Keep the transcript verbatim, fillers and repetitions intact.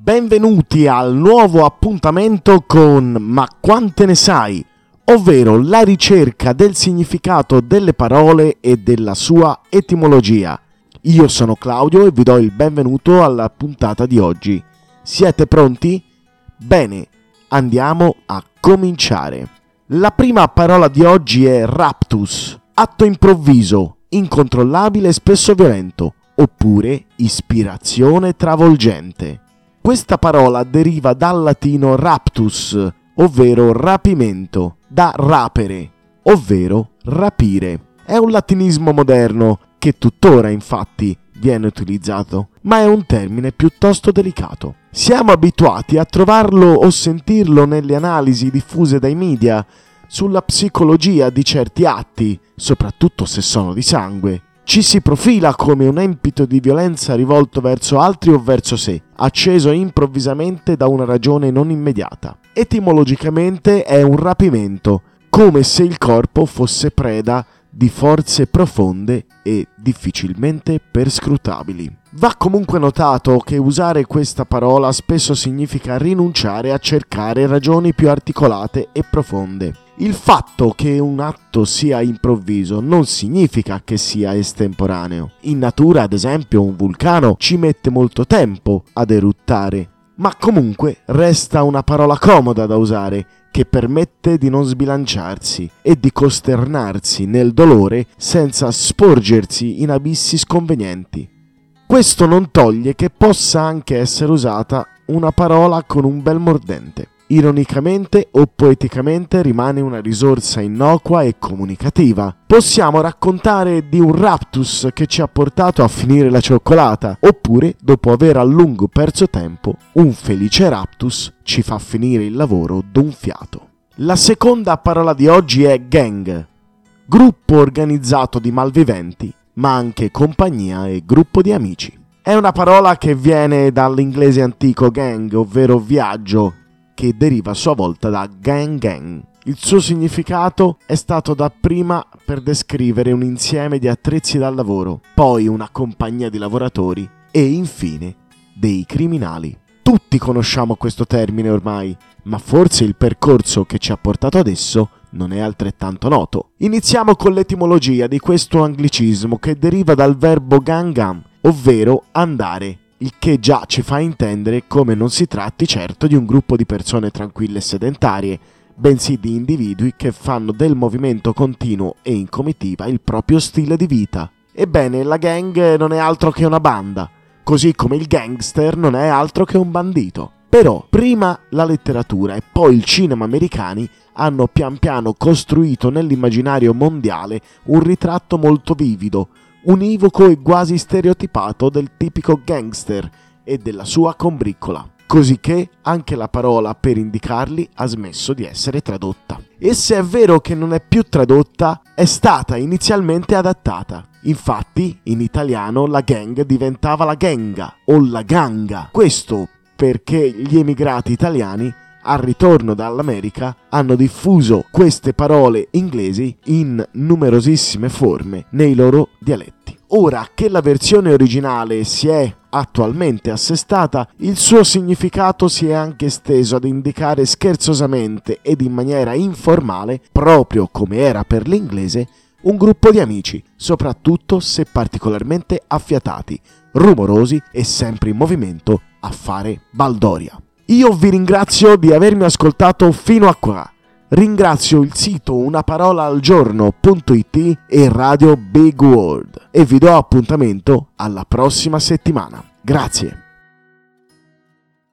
Benvenuti al nuovo appuntamento con Ma quante ne sai? Ovvero la ricerca del significato delle parole e della sua etimologia. Io sono Claudio e vi do il benvenuto alla puntata di oggi. Siete pronti? Bene, andiamo a cominciare. La prima parola di oggi è raptus, atto improvviso, incontrollabile e spesso violento, oppure ispirazione travolgente. Questa parola deriva dal latino raptus, ovvero rapimento, da rapere, ovvero rapire. È un latinismo moderno che tuttora infatti viene utilizzato, ma è un termine piuttosto delicato. Siamo abituati a trovarlo o sentirlo nelle analisi diffuse dai media sulla psicologia di certi atti, soprattutto se sono di sangue. Ci si profila come un empito di violenza rivolto verso altri o verso sé, acceso improvvisamente da una ragione non immediata. Etimologicamente è un rapimento, come se il corpo fosse preda di forze profonde e difficilmente perscrutabili. Va comunque notato che usare questa parola spesso significa rinunciare a cercare ragioni più articolate e profonde. Il fatto che un atto sia improvviso non significa che sia estemporaneo. In natura, ad esempio, un vulcano ci mette molto tempo ad eruttare, ma comunque resta una parola comoda da usare che permette di non sbilanciarsi e di costernarsi nel dolore senza sporgersi in abissi sconvenienti. Questo non toglie che possa anche essere usata una parola con un bel mordente. Ironicamente o poeticamente rimane una risorsa innocua e comunicativa. Possiamo raccontare di un raptus che ci ha portato a finire la cioccolata, oppure, dopo aver a lungo perso tempo, un felice raptus ci fa finire il lavoro d'un fiato. La seconda parola di oggi è gang, gruppo organizzato di malviventi, ma anche compagnia e gruppo di amici. È una parola che viene dall'inglese antico gang, ovvero viaggio, che deriva a sua volta da gang gang. Il suo significato è stato dapprima per descrivere un insieme di attrezzi da lavoro, poi una compagnia di lavoratori e infine dei criminali. Tutti conosciamo questo termine ormai, ma forse il percorso che ci ha portato ad esso non è altrettanto noto. Iniziamo con l'etimologia di questo anglicismo che deriva dal verbo gangam, ovvero andare, il che già ci fa intendere come non si tratti certo di un gruppo di persone tranquille e sedentarie, bensì di individui che fanno del movimento continuo e in comitiva il proprio stile di vita. Ebbene, la gang non è altro che una banda, così come il gangster non è altro che un bandito. Però prima la letteratura e poi il cinema americani hanno pian piano costruito nell'immaginario mondiale un ritratto molto vivido, univoco e quasi stereotipato del tipico gangster e della sua combriccola, così che anche la parola per indicarli ha smesso di essere tradotta. E se è vero che non è più tradotta, è stata inizialmente adattata. Infatti, in italiano la gang diventava la genga o la ganga. Questo perché gli emigrati italiani, al ritorno dall'America, hanno diffuso queste parole inglesi in numerosissime forme nei loro dialetti. Ora che la versione originale si è attualmente assestata, il suo significato si è anche esteso ad indicare scherzosamente ed in maniera informale, proprio come era per l'inglese, un gruppo di amici, soprattutto se particolarmente affiatati, rumorosi e sempre in movimento a fare baldoria. Io vi ringrazio di avermi ascoltato fino a qua. Ringrazio il sito unaparolaalgiorno punto it e Radio Big World e vi do appuntamento alla prossima settimana. Grazie.